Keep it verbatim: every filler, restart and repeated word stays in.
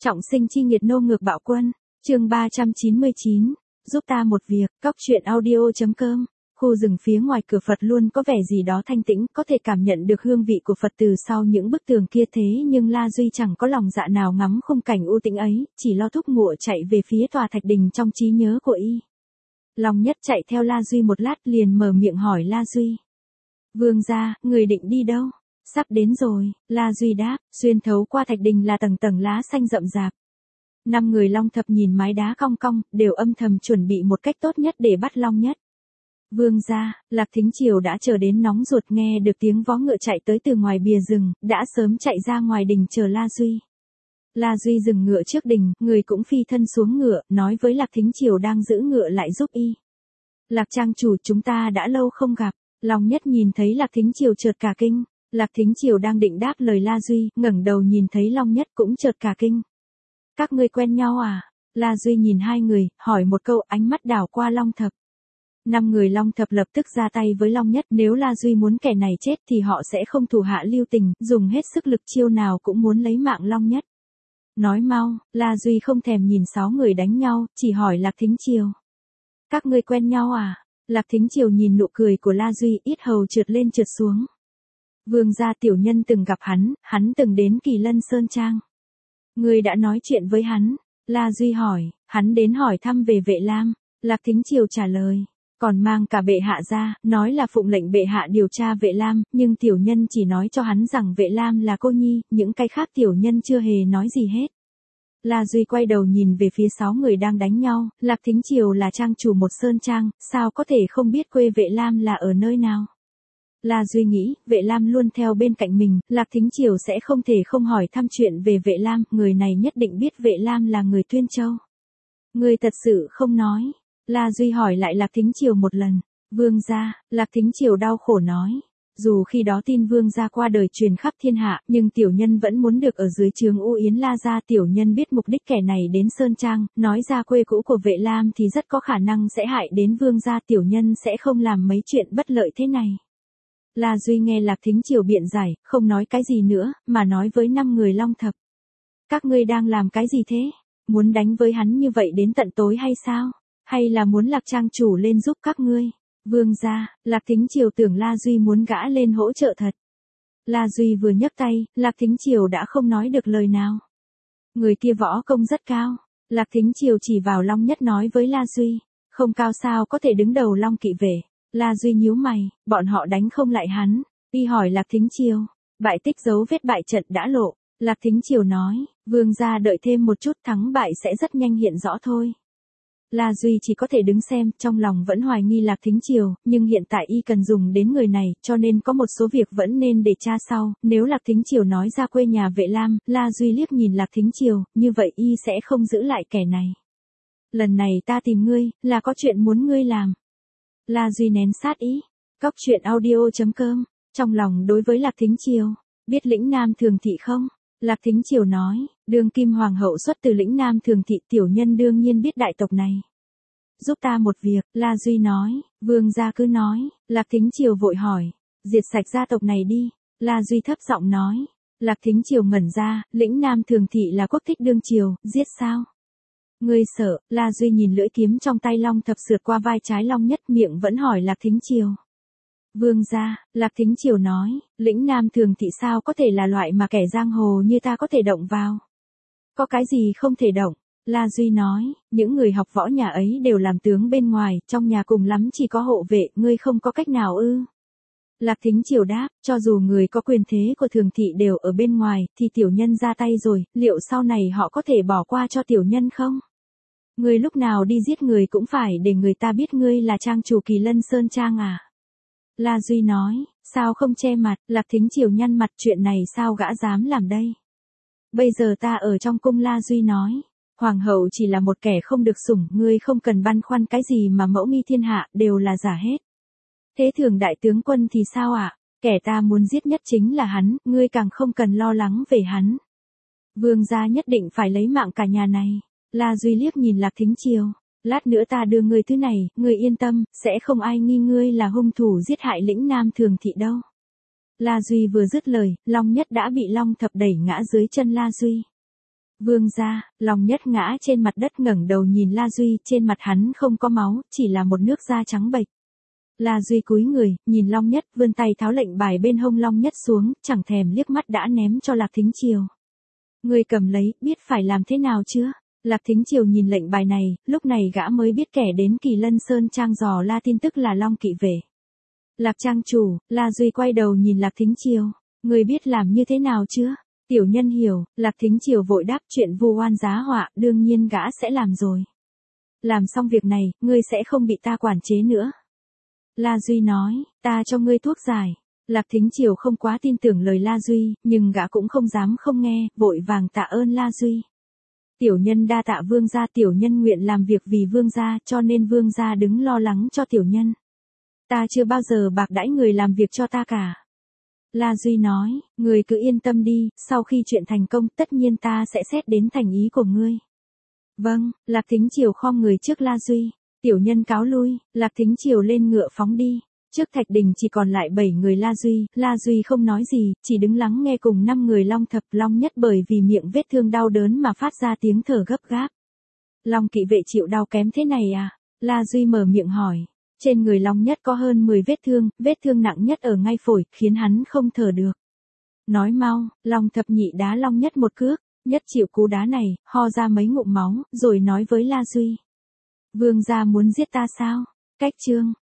Trọng sinh chi nghiệt nô ngược bạo quân, chương ba trăm chín mươi chín, giúp ta một việc, cóc truyện audio.com. Khu rừng phía ngoài cửa Phật luôn có vẻ gì đó thanh tĩnh, có thể cảm nhận được hương vị của Phật từ sau những bức tường kia, thế nhưng La Duy chẳng có lòng dạ nào ngắm khung cảnh u tĩnh ấy, chỉ lo thúc ngựa chạy về phía tòa thạch đình trong trí nhớ của y. Long Nhất chạy theo La Duy một lát liền mở miệng hỏi La Duy. Vương gia, người định đi đâu? Sắp đến rồi, La Duy đáp, xuyên thấu qua thạch đình là tầng tầng lá xanh rậm rạp. Năm người Long Thập nhìn mái đá cong cong, đều âm thầm chuẩn bị một cách tốt nhất để bắt Long Nhất. Vương gia, Lạc Thính Triều đã chờ đến nóng ruột, nghe được tiếng vó ngựa chạy tới từ ngoài bìa rừng, đã sớm chạy ra ngoài đình chờ La Duy. La Duy dừng ngựa trước đình, người cũng phi thân xuống ngựa, nói với Lạc Thính Triều đang giữ ngựa lại giúp y. Lạc trang chủ, chúng ta đã lâu không gặp. Long Nhất nhìn thấy Lạc Thính Triều chợt cả kinh. Lạc Thính Triều đang định đáp lời La Duy, ngẩng đầu nhìn thấy Long Nhất cũng chợt cả kinh. Các ngươi quen nhau à? La Duy nhìn hai người, hỏi một câu, ánh mắt đảo qua Long Thập. Năm người Long Thập lập tức ra tay với Long Nhất, nếu La Duy muốn kẻ này chết thì họ sẽ không thủ hạ lưu tình, dùng hết sức lực chiêu nào cũng muốn lấy mạng Long Nhất. Nói mau, La Duy không thèm nhìn sáu người đánh nhau, chỉ hỏi Lạc Thính Triều. Các ngươi quen nhau à? Lạc Thính Triều nhìn nụ cười của La Duy, yết hầu trượt lên trượt xuống. Vương gia, tiểu nhân từng gặp hắn, hắn từng đến Kỳ Lân Sơn Trang. Ngươi đã nói chuyện với hắn? La Duy hỏi, hắn đến hỏi thăm về Vệ Lam. Lạc Thính Triều trả lời, còn mang cả bệ hạ ra, nói là phụng lệnh bệ hạ điều tra Vệ Lam, nhưng tiểu nhân chỉ nói cho hắn rằng Vệ Lam là cô nhi, những cái khác tiểu nhân chưa hề nói gì hết. La Duy quay đầu nhìn về phía sáu người đang đánh nhau, Lạc Thính Triều là trang chủ một sơn trang, sao có thể không biết quê Vệ Lam là ở nơi nào. La Duy nghĩ, Vệ Lam luôn theo bên cạnh mình, Lạc Thính Triều sẽ không thể không hỏi thăm chuyện về Vệ Lam, người này nhất định biết Vệ Lam là người Tuyên Châu. Người thật sự không nói. La Duy hỏi lại Lạc Thính Triều một lần. Vương gia, Lạc Thính Triều đau khổ nói. Dù khi đó tin vương gia qua đời truyền khắp thiên hạ, nhưng tiểu nhân vẫn muốn được ở dưới trướng U Yến La gia. Tiểu nhân biết mục đích kẻ này đến Sơn Trang, nói ra quê cũ của Vệ Lam thì rất có khả năng sẽ hại đến vương gia, tiểu nhân sẽ không làm mấy chuyện bất lợi thế này. La Duy nghe Lạc Thính Triều biện giải, không nói cái gì nữa, mà nói với năm người Long Thập. Các ngươi đang làm cái gì thế? Muốn đánh với hắn như vậy đến tận tối hay sao? Hay là muốn Lạc trang chủ lên giúp các ngươi? Vương gia, Lạc Thính Triều tưởng La Duy muốn gã lên hỗ trợ thật. La Duy vừa nhấc tay, Lạc Thính Triều đã không nói được lời nào. Người kia võ công rất cao. Lạc Thính Triều chỉ vào Long Nhất nói với La Duy. Không cao sao có thể đứng đầu Long kỵ về. La Duy nhíu mày, bọn họ đánh không lại hắn. Y hỏi Lạc Thính Triều. Bại tích dấu vết bại trận đã lộ. Lạc Thính Triều nói, vương gia đợi thêm một chút, thắng bại sẽ rất nhanh hiện rõ thôi. La Duy chỉ có thể đứng xem, trong lòng vẫn hoài nghi Lạc Thính Triều, nhưng hiện tại y cần dùng đến người này, cho nên có một số việc vẫn nên để tra sau. Nếu Lạc Thính Triều nói ra quê nhà Vệ Lam, La Duy liếc nhìn Lạc Thính Triều, như vậy y sẽ không giữ lại kẻ này. Lần này ta tìm ngươi, là có chuyện muốn ngươi làm. La Duy nén sát ý. Cóc truyện audio.com. Trong lòng đối với Lạc Thính Triều, biết lĩnh Nam Thường Thị không? Lạc Thính Triều nói, đương kim hoàng hậu xuất từ lĩnh Nam Thường Thị, tiểu nhân đương nhiên biết đại tộc này. Giúp ta một việc, La Duy nói, vương gia cứ nói. Lạc Thính Triều vội hỏi, diệt sạch gia tộc này đi. La Duy thấp giọng nói. Lạc Thính Triều ngẩn ra, lĩnh Nam Thường Thị là quốc thích đương triều, giết sao? Ngươi sợ? La Duy nhìn lưỡi kiếm trong tay Long Thập sượt qua vai trái Long Nhất, miệng vẫn hỏi Lạc Thính Triều. Vương gia, Lạc Thính Triều nói, lĩnh Nam Thường Thị sao có thể là loại mà kẻ giang hồ như ta có thể động vào? Có cái gì không thể động? La Duy nói, những người học võ nhà ấy đều làm tướng bên ngoài, trong nhà cùng lắm chỉ có hộ vệ, ngươi không có cách nào ư? Lạc Thính Triều đáp, cho dù người có quyền thế của Thường Thị đều ở bên ngoài, thì tiểu nhân ra tay rồi, liệu sau này họ có thể bỏ qua cho tiểu nhân không? Ngươi lúc nào đi giết người cũng phải để người ta biết ngươi là trang chủ Kỳ Lân Sơn Trang à? La Duy nói, sao không che mặt? Lạc Thính Triều nhăn mặt, chuyện này sao gã dám làm đây? Bây giờ ta ở trong cung. La Duy nói, hoàng hậu chỉ là một kẻ không được sủng, ngươi không cần băn khoăn cái gì mà mẫu nghi thiên hạ, đều là giả hết. Thế thường đại tướng quân thì sao ạ? À? Kẻ ta muốn giết nhất chính là hắn, ngươi càng không cần lo lắng về hắn. Vương gia nhất định phải lấy mạng cả nhà này. La Duy liếc nhìn Lạc Thính Triều. Lát nữa ta đưa ngươi thứ này, ngươi yên tâm, sẽ không ai nghi ngươi là hung thủ giết hại lĩnh Nam Thường Thị đâu. La Duy vừa dứt lời, Long Nhất đã bị Long Thập đẩy ngã dưới chân La Duy. Vương gia, Long Nhất ngã trên mặt đất ngẩng đầu nhìn La Duy, trên mặt hắn không có máu, chỉ là một nước da trắng bệch. La Duy cúi người, nhìn Long Nhất, vươn tay tháo lệnh bài bên hông Long Nhất xuống, chẳng thèm liếc mắt đã ném cho Lạc Thính Triều. Ngươi cầm lấy, biết phải làm thế nào chưa? Lạc Thính Triều nhìn lệnh bài này, lúc này gã mới biết kẻ đến Kỳ Lân Sơn Trang dò la tin tức là Long Kỵ Vệ. Lạc trang chủ, La Duy quay đầu nhìn Lạc Thính Triều, ngươi biết làm như thế nào chưa? Tiểu nhân hiểu, Lạc Thính Triều vội đáp, chuyện vu oan giá họa, đương nhiên gã sẽ làm rồi. Làm xong việc này, ngươi sẽ không bị ta quản chế nữa. La Duy nói, ta cho ngươi thuốc giải. Lạc Thính Triều không quá tin tưởng lời La Duy, nhưng gã cũng không dám không nghe, vội vàng tạ ơn La Duy. Tiểu nhân đa tạ vương gia, tiểu nhân nguyện làm việc vì vương gia, cho nên vương gia đứng lo lắng cho tiểu nhân. Ta chưa bao giờ bạc đãi người làm việc cho ta cả. La Duy nói, người cứ yên tâm đi, sau khi chuyện thành công tất nhiên ta sẽ xét đến thành ý của ngươi. Vâng, Lạc Thính Triều khom người trước La Duy. Tiểu nhân cáo lui, Lạc Thính Triều lên ngựa phóng đi. Trước thạch đình chỉ còn lại bảy người La Duy, La Duy không nói gì, chỉ đứng lắng nghe cùng năm người Long Thập. Long Nhất bởi vì miệng vết thương đau đớn mà phát ra tiếng thở gấp gáp. Long Kỵ Vệ chịu đau kém thế này à? La Duy mở miệng hỏi. Trên người Long Nhất có hơn mười vết thương, vết thương nặng nhất ở ngay phổi, khiến hắn không thở được. Nói mau, Long Thập nhị đá Long Nhất một cước, Nhất chịu cú đá này, ho ra mấy ngụm máu, rồi nói với La Duy. Vương gia muốn giết ta sao? Cách chương